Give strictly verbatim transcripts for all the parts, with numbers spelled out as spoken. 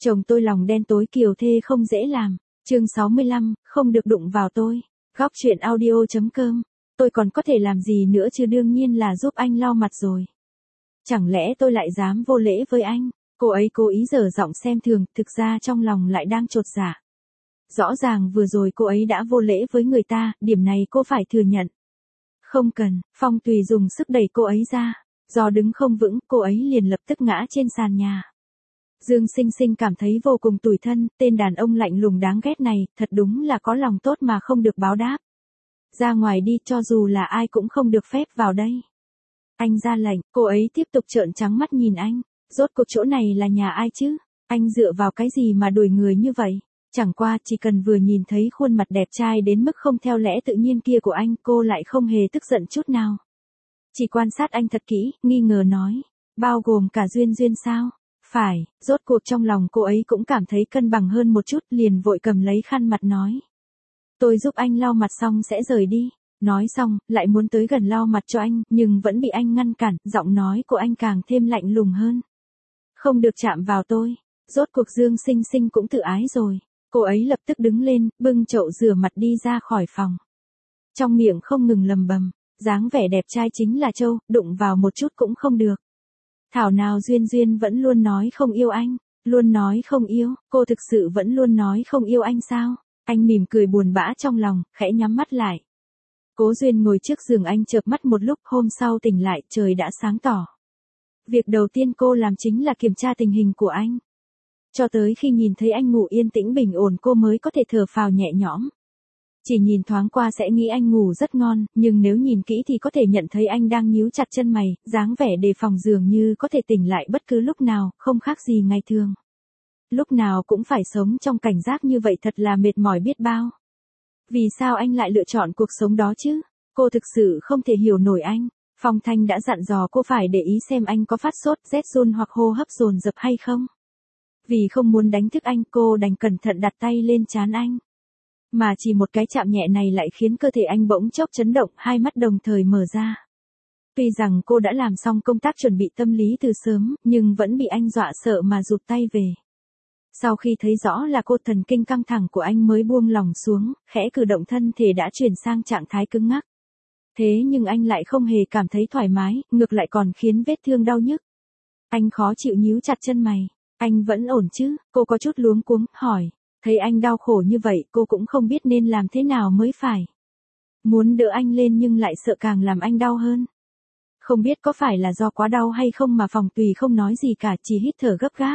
Chồng tôi lòng đen tối kiều thê không dễ làm. Chương sáu mươi lăm, không được đụng vào tôi. Góc truyện audio.com. Tôi còn có thể làm gì nữa chứ, đương nhiên là giúp anh lau mặt rồi. Chẳng lẽ tôi lại dám vô lễ với anh? Cô ấy cố ý dở giọng xem thường, thực ra trong lòng lại đang chột dạ. Rõ ràng vừa rồi cô ấy đã vô lễ với người ta, điểm này cô phải thừa nhận. Không cần, Phong Tùy dùng sức đẩy cô ấy ra. Do đứng không vững, cô ấy liền lập tức ngã trên sàn nhà. Dương Sinh Sinh cảm thấy vô cùng tủi thân, tên đàn ông lạnh lùng đáng ghét này, thật đúng là có lòng tốt mà không được báo đáp. Ra ngoài đi, cho dù là ai cũng không được phép vào đây. Anh ra lệnh, cô ấy tiếp tục trợn trắng mắt nhìn anh. Rốt cuộc chỗ này là nhà ai chứ? Anh dựa vào cái gì mà đuổi người như vậy? Chẳng qua chỉ cần vừa nhìn thấy khuôn mặt đẹp trai đến mức không theo lẽ tự nhiên kia của anh, cô lại không hề tức giận chút nào. Chỉ quan sát anh thật kỹ, nghi ngờ nói. Bao gồm cả Duyên Duyên sao? Phải, rốt cuộc trong lòng cô ấy cũng cảm thấy cân bằng hơn một chút, liền vội cầm lấy khăn mặt nói. Tôi giúp anh lau mặt xong sẽ rời đi. Nói xong, lại muốn tới gần lau mặt cho anh, nhưng vẫn bị anh ngăn cản, giọng nói của anh càng thêm lạnh lùng hơn. Không được chạm vào tôi. Rốt cuộc Dương Sinh Sinh cũng tự ái rồi. Cô ấy lập tức đứng lên, bưng chậu rửa mặt đi ra khỏi phòng. Trong miệng không ngừng lầm bầm, dáng vẻ đẹp trai chính là trâu, đụng vào một chút cũng không được. Thảo nào Duyên Duyên vẫn luôn nói không yêu anh, luôn nói không yêu, cô thực sự vẫn luôn nói không yêu anh sao? Anh mỉm cười buồn bã trong lòng, khẽ nhắm mắt lại. Cố Duyên ngồi trước giường anh chợp mắt một lúc, hôm sau tỉnh lại, trời đã sáng tỏ. Việc đầu tiên cô làm chính là kiểm tra tình hình của anh. Cho tới khi nhìn thấy anh ngủ yên tĩnh bình ổn cô mới có thể thở phào nhẹ nhõm. Chỉ nhìn thoáng qua sẽ nghĩ anh ngủ rất ngon, nhưng nếu nhìn kỹ thì có thể nhận thấy anh đang nhíu chặt chân mày, dáng vẻ đề phòng dường như có thể tỉnh lại bất cứ lúc nào, không khác gì ngày thường. Lúc nào cũng phải sống trong cảnh giác như vậy thật là mệt mỏi biết bao. Vì sao anh lại lựa chọn cuộc sống đó chứ? Cô thực sự không thể hiểu nổi anh. Phong Thanh đã dặn dò cô phải để ý xem anh có phát sốt, rét run hoặc hô hấp dồn dập hay không. Vì không muốn đánh thức anh, cô đành cẩn thận đặt tay lên trán anh. Mà chỉ một cái chạm nhẹ này lại khiến cơ thể anh bỗng chốc chấn động, hai mắt đồng thời mở ra. Tuy rằng cô đã làm xong công tác chuẩn bị tâm lý từ sớm, nhưng vẫn bị anh dọa sợ mà rụt tay về. Sau khi thấy rõ là cô, thần kinh căng thẳng của anh mới buông lỏng xuống, khẽ cử động thân thể đã chuyển sang trạng thái cứng ngắc. Thế nhưng anh lại không hề cảm thấy thoải mái, ngược lại còn khiến vết thương đau nhức. Anh khó chịu nhíu chặt chân mày. Anh vẫn ổn chứ? Cô có chút luống cuống, hỏi. Thấy anh đau khổ như vậy, cô cũng không biết nên làm thế nào mới phải. Muốn đỡ anh lên nhưng lại sợ càng làm anh đau hơn. Không biết có phải là do quá đau hay không mà Phong Tùy không nói gì cả, chỉ hít thở gấp gáp.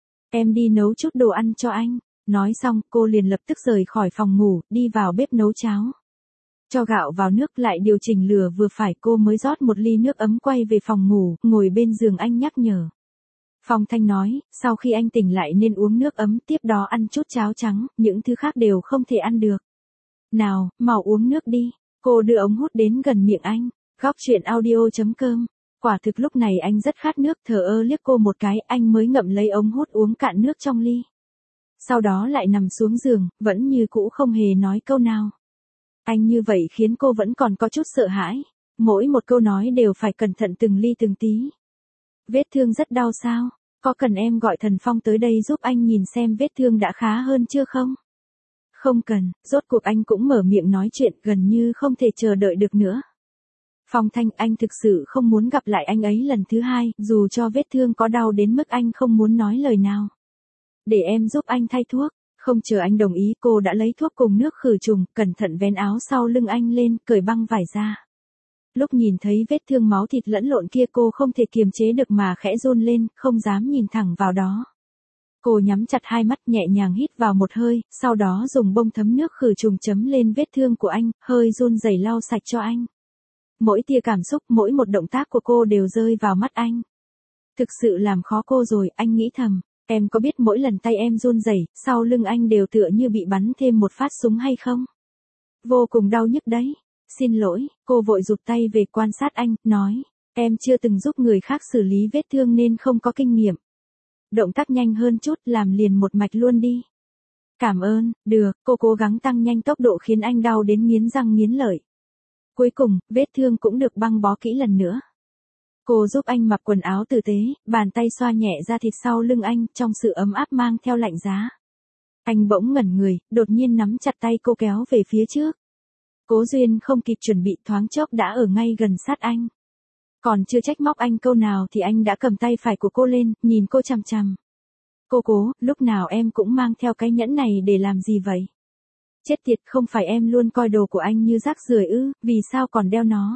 Em đi nấu chút đồ ăn cho anh. Nói xong, cô liền lập tức rời khỏi phòng ngủ, đi vào bếp nấu cháo. Cho gạo vào nước lại điều chỉnh lửa vừa phải, cô mới rót một ly nước ấm quay về phòng ngủ, ngồi bên giường anh nhắc nhở. Phong Thanh nói, sau khi anh tỉnh lại nên uống nước ấm, tiếp đó ăn chút cháo trắng, những thứ khác đều không thể ăn được. Nào, mau uống nước đi. Cô đưa ống hút đến gần miệng anh. Góc truyện audio.com. Quả thực lúc này anh rất khát nước, thờ ơ liếc cô một cái, anh mới ngậm lấy ống hút uống cạn nước trong ly. Sau đó lại nằm xuống giường, vẫn như cũ không hề nói câu nào. Anh như vậy khiến cô vẫn còn có chút sợ hãi. Mỗi một câu nói đều phải cẩn thận từng ly từng tí. Vết thương rất đau sao? Có cần em gọi Thần Phong tới đây giúp anh nhìn xem vết thương đã khá hơn chưa không? Không cần, rốt cuộc anh cũng mở miệng nói chuyện, gần như không thể chờ đợi được nữa. Phong Thanh, anh thực sự không muốn gặp lại anh ấy lần thứ hai, dù cho vết thương có đau đến mức anh không muốn nói lời nào. Để em giúp anh thay thuốc. Không chờ anh đồng ý, cô đã lấy thuốc cùng nước khử trùng, cẩn thận vén áo sau lưng anh lên, cởi băng vải ra. Lúc nhìn thấy vết thương máu thịt lẫn lộn kia cô không thể kiềm chế được mà khẽ run lên, không dám nhìn thẳng vào đó. Cô nhắm chặt hai mắt nhẹ nhàng hít vào một hơi, sau đó dùng bông thấm nước khử trùng chấm lên vết thương của anh, hơi run rẩy lau sạch cho anh. Mỗi tia cảm xúc, mỗi một động tác của cô đều rơi vào mắt anh. Thực sự làm khó cô rồi, anh nghĩ thầm. Em có biết mỗi lần tay em run rẩy, sau lưng anh đều tựa như bị bắn thêm một phát súng hay không? Vô cùng đau nhức đấy. Xin lỗi, cô vội rụt tay về quan sát anh, nói. Em chưa từng giúp người khác xử lý vết thương nên không có kinh nghiệm. Động tác nhanh hơn chút, làm liền một mạch luôn đi. Cảm ơn, được, cô cố gắng tăng nhanh tốc độ khiến anh đau đến nghiến răng nghiến lợi. Cuối cùng, vết thương cũng được băng bó kỹ lần nữa. Cô giúp anh mặc quần áo tử tế, bàn tay xoa nhẹ da thịt sau lưng anh, trong sự ấm áp mang theo lạnh giá. Anh bỗng ngẩn người, đột nhiên nắm chặt tay cô kéo về phía trước. Cố Duyên không kịp chuẩn bị thoáng chốc đã ở ngay gần sát anh. Còn chưa trách móc anh câu nào thì anh đã cầm tay phải của cô lên, nhìn cô chằm chằm. Cô Cố, lúc nào em cũng mang theo cái nhẫn này để làm gì vậy? Chết tiệt, không phải em luôn coi đồ của anh như rác rưởi ư, vì sao còn đeo nó?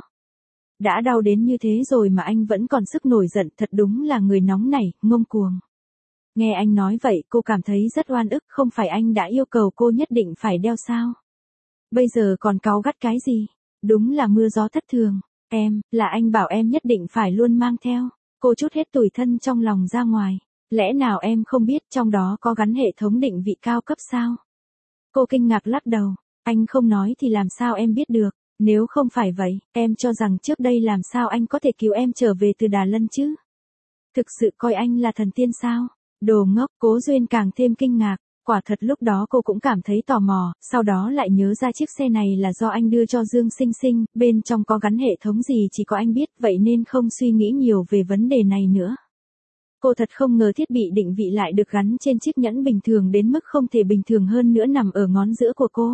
Đã đau đến như thế rồi mà anh vẫn còn sức nổi giận, thật đúng là người nóng nảy, ngông cuồng. Nghe anh nói vậy cô cảm thấy rất oan ức, không phải anh đã yêu cầu cô nhất định phải đeo sao? Bây giờ còn cáu gắt cái gì? Đúng là mưa gió thất thường. Em, là anh bảo em nhất định phải luôn mang theo. Cô trút hết tủi thân trong lòng ra ngoài. Lẽ nào em không biết trong đó có gắn hệ thống định vị cao cấp sao? Cô kinh ngạc lắc đầu. Anh không nói thì làm sao em biết được? Nếu không phải vậy, em cho rằng trước đây làm sao anh có thể cứu em trở về từ Đà Lân chứ? Thực sự coi anh là thần tiên sao? Đồ ngốc, Cố Duyên càng thêm kinh ngạc. Quả thật lúc đó cô cũng cảm thấy tò mò, sau đó lại nhớ ra chiếc xe này là do anh đưa cho Dương Sinh Sinh, bên trong có gắn hệ thống gì chỉ có anh biết, vậy nên không suy nghĩ nhiều về vấn đề này nữa. Cô thật không ngờ thiết bị định vị lại được gắn trên chiếc nhẫn bình thường đến mức không thể bình thường hơn nữa nằm ở ngón giữa của cô.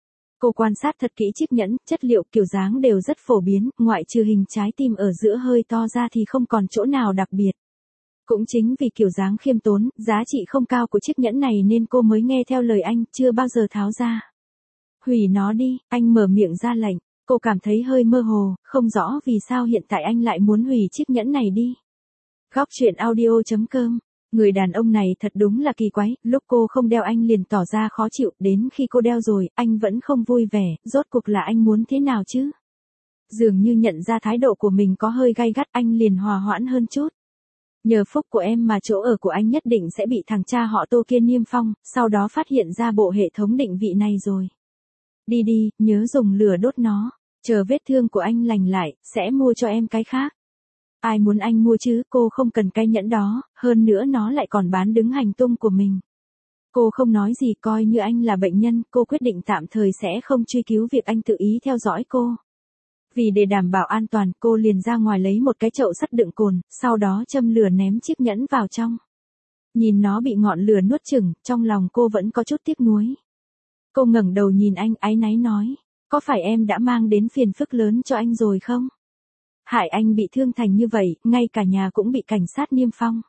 Cô quan sát thật kỹ chiếc nhẫn, chất liệu kiểu dáng đều rất phổ biến, ngoại trừ hình trái tim ở giữa hơi to ra thì không còn chỗ nào đặc biệt. Cũng chính vì kiểu dáng khiêm tốn, giá trị không cao của chiếc nhẫn này nên cô mới nghe theo lời anh, chưa bao giờ tháo ra. Hủy nó đi, anh mở miệng ra lệnh, cô cảm thấy hơi mơ hồ, không rõ vì sao hiện tại anh lại muốn hủy chiếc nhẫn này đi. Góc truyện audio chấm com. Người đàn ông này thật đúng là kỳ quái, lúc cô không đeo anh liền tỏ ra khó chịu, đến khi cô đeo rồi, anh vẫn không vui vẻ, rốt cuộc là anh muốn thế nào chứ? Dường như nhận ra thái độ của mình có hơi gay gắt, anh liền hòa hoãn hơn chút. Nhờ phúc của em mà chỗ ở của anh nhất định sẽ bị thằng cha họ Tô kia niêm phong, sau đó phát hiện ra bộ hệ thống định vị này rồi. Đi đi, nhớ dùng lửa đốt nó, chờ vết thương của anh lành lại, sẽ mua cho em cái khác. Ai muốn anh mua chứ, cô không cần cái nhẫn đó, hơn nữa nó lại còn bán đứng hành tung của mình. Cô không nói gì, coi như anh là bệnh nhân, cô quyết định tạm thời sẽ không truy cứu việc anh tự ý theo dõi cô. Vì để đảm bảo an toàn, cô liền ra ngoài lấy một cái chậu sắt đựng cồn, sau đó châm lửa ném chiếc nhẫn vào trong. Nhìn nó bị ngọn lửa nuốt chửng, trong lòng cô vẫn có chút tiếc nuối. Cô ngẩng đầu nhìn anh, áy náy nói, có phải em đã mang đến phiền phức lớn cho anh rồi không? Hại anh bị thương thành như vậy, ngay cả nhà cũng bị cảnh sát niêm phong.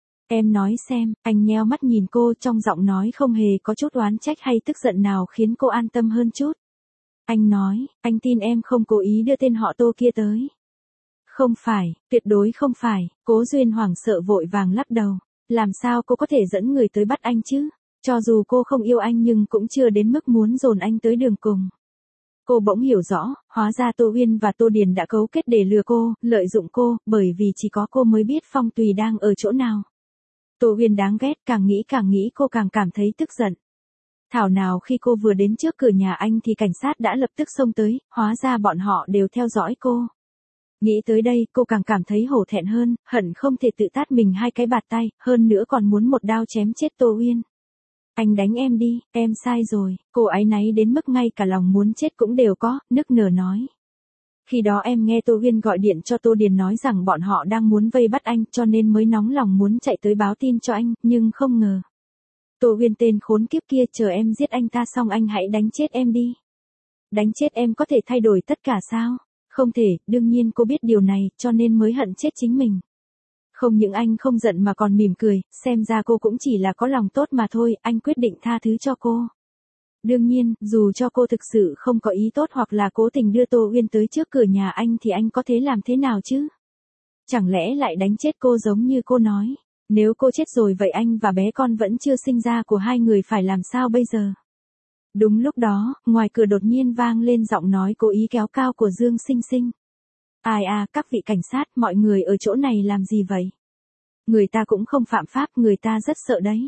Em nói xem, anh nheo mắt nhìn cô, trong giọng nói không hề có chút oán trách hay tức giận nào khiến cô an tâm hơn chút. Anh nói, anh tin em không cố ý đưa tên họ Tô kia tới. Không phải, tuyệt đối không phải, Cố Duyên hoảng sợ vội vàng lắc đầu. Làm sao cô có thể dẫn người tới bắt anh chứ? Cho dù cô không yêu anh nhưng cũng chưa đến mức muốn dồn anh tới đường cùng. Cô bỗng hiểu rõ, hóa ra Tô Uyên và Tô Điền đã cấu kết để lừa cô, lợi dụng cô, bởi vì chỉ có cô mới biết Phong Tùy đang ở chỗ nào. Tô Uyên đáng ghét, càng nghĩ càng nghĩ cô càng cảm thấy tức giận. Thảo nào khi cô vừa đến trước cửa nhà anh thì cảnh sát đã lập tức xông tới, hóa ra bọn họ đều theo dõi cô. Nghĩ tới đây cô càng cảm thấy hổ thẹn hơn, hận không thể tự tát mình hai cái bạt tay, hơn nữa còn muốn một đao chém chết Tô Uyên. Anh đánh em đi, em sai rồi, cô áy náy đến mức ngay cả lòng muốn chết cũng đều có, nức nở nói. Khi đó em nghe Tô Uyên gọi điện cho Tô Điền nói rằng bọn họ đang muốn vây bắt anh cho nên mới nóng lòng muốn chạy tới báo tin cho anh, nhưng không ngờ. Tô Uyên tên khốn kiếp kia, chờ em giết anh ta xong anh hãy đánh chết em đi. Đánh chết em có thể thay đổi tất cả sao? Không thể, đương nhiên cô biết điều này, cho nên mới hận chết chính mình. Không những anh không giận mà còn mỉm cười, xem ra cô cũng chỉ là có lòng tốt mà thôi, anh quyết định tha thứ cho cô. Đương nhiên, dù cho cô thực sự không có ý tốt hoặc là cố tình đưa Tô Uyên tới trước cửa nhà anh thì anh có thể làm thế nào chứ? Chẳng lẽ lại đánh chết cô giống như cô nói? Nếu cô chết rồi vậy anh và bé con vẫn chưa sinh ra của hai người phải làm sao bây giờ? Đúng lúc đó, ngoài cửa đột nhiên vang lên giọng nói cố ý kéo cao của Dương Sinh Sinh. Ai à, các vị cảnh sát, mọi người ở chỗ này làm gì vậy? Người ta cũng không phạm pháp, người ta rất sợ đấy.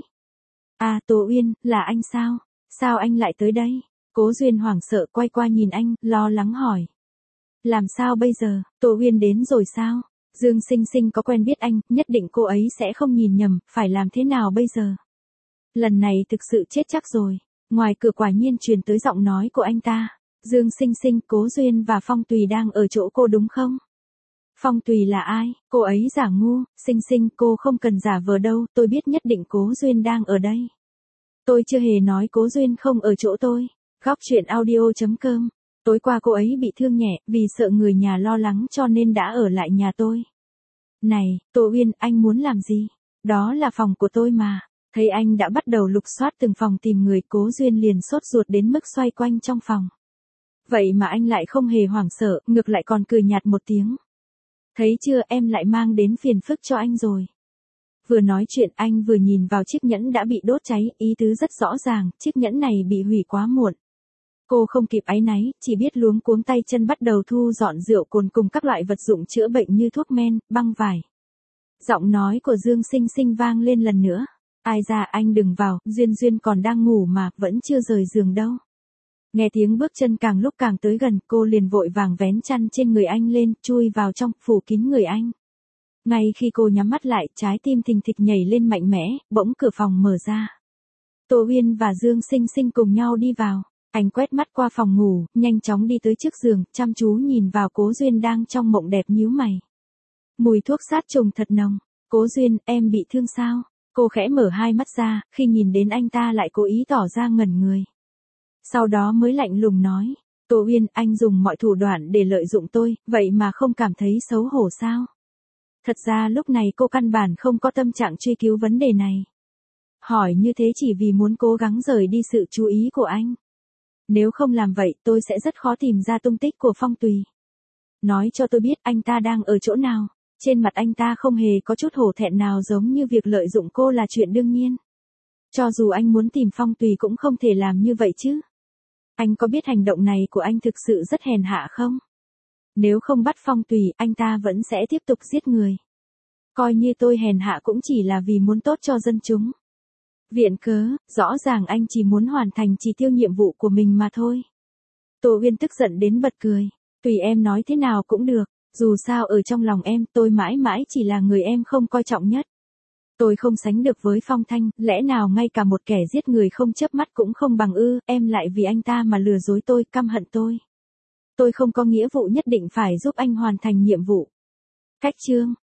À, Tô Uyên, là anh sao? Sao anh lại tới đây? Cố Duyên hoảng sợ quay qua nhìn anh, lo lắng hỏi. Làm sao bây giờ, Tô Uyên đến rồi sao? Dương Sinh Sinh có quen biết anh, nhất định cô ấy sẽ không nhìn nhầm, phải làm thế nào bây giờ? Lần này thực sự chết chắc rồi. Ngoài cửa quả nhiên truyền tới giọng nói của anh ta. Dương Sinh Sinh, Cố Duyên và Phong Tùy đang ở chỗ cô đúng không? Phong Tùy là ai? Cô ấy giả ngu, Sinh Sinh cô không cần giả vờ đâu, tôi biết nhất định Cố Duyên đang ở đây. Tôi chưa hề nói Cố Duyên không ở chỗ tôi. Góc truyện audio.com. Tối qua cô ấy bị thương nhẹ, vì sợ người nhà lo lắng cho nên đã ở lại nhà tôi. Này, Tô Uyên, anh muốn làm gì? Đó là phòng của tôi mà. Thấy anh đã bắt đầu lục soát từng phòng tìm người, Cố Duyên liền sốt ruột đến mức xoay quanh trong phòng. Vậy mà anh lại không hề hoảng sợ, ngược lại còn cười nhạt một tiếng. Thấy chưa, em lại mang đến phiền phức cho anh rồi. Vừa nói chuyện anh vừa nhìn vào chiếc nhẫn đã bị đốt cháy, ý tứ rất rõ ràng, chiếc nhẫn này bị hủy quá muộn. Cô không kịp áy náy, chỉ biết luống cuống tay chân bắt đầu thu dọn rượu cồn cùng các loại vật dụng chữa bệnh như thuốc men, băng vải. Giọng nói của Dương Sinh Sinh vang lên lần nữa. Ai ra, anh đừng vào, Duyên Duyên còn đang ngủ mà, vẫn chưa rời giường đâu. Nghe tiếng bước chân càng lúc càng tới gần, cô liền vội vàng vén chăn trên người anh lên, chui vào trong, phủ kín người anh. Ngay khi cô nhắm mắt lại, trái tim thình thịch nhảy lên mạnh mẽ, bỗng cửa phòng mở ra. Tô Uyên và Dương Sinh Sinh cùng nhau đi vào. Anh quét mắt qua phòng ngủ, nhanh chóng đi tới trước giường, chăm chú nhìn vào Cố Duyên đang trong mộng đẹp nhíu mày. Mùi thuốc sát trùng thật nồng. Cố Duyên, em bị thương sao? Cô khẽ mở hai mắt ra, khi nhìn đến anh ta lại cố ý tỏ ra ngẩn người. Sau đó mới lạnh lùng nói, Tô Uyên, anh dùng mọi thủ đoạn để lợi dụng tôi, vậy mà không cảm thấy xấu hổ sao? Thật ra lúc này cô căn bản không có tâm trạng truy cứu vấn đề này. Hỏi như thế chỉ vì muốn cố gắng rời đi sự chú ý của anh. Nếu không làm vậy tôi sẽ rất khó tìm ra tung tích của Phong Tùy. Nói cho tôi biết anh ta đang ở chỗ nào. Trên mặt anh ta không hề có chút hổ thẹn nào, giống như việc lợi dụng cô là chuyện đương nhiên. Cho dù anh muốn tìm Phong Tùy cũng không thể làm như vậy chứ. Anh có biết hành động này của anh thực sự rất hèn hạ không? Nếu không bắt Phong Tùy, anh ta vẫn sẽ tiếp tục giết người. Coi như tôi hèn hạ cũng chỉ là vì muốn tốt cho dân chúng. Viện cớ, rõ ràng anh chỉ muốn hoàn thành chỉ tiêu nhiệm vụ của mình mà thôi. Tô Uyên tức giận đến bật cười. Tùy em nói thế nào cũng được, dù sao ở trong lòng em tôi mãi mãi chỉ là người em không coi trọng nhất. Tôi không sánh được với Phong Thanh, lẽ nào ngay cả một kẻ giết người không chớp mắt cũng không bằng ư? Em lại vì anh ta mà lừa dối tôi, căm hận tôi. Tôi không có nghĩa vụ nhất định phải giúp anh hoàn thành nhiệm vụ. Cách chương.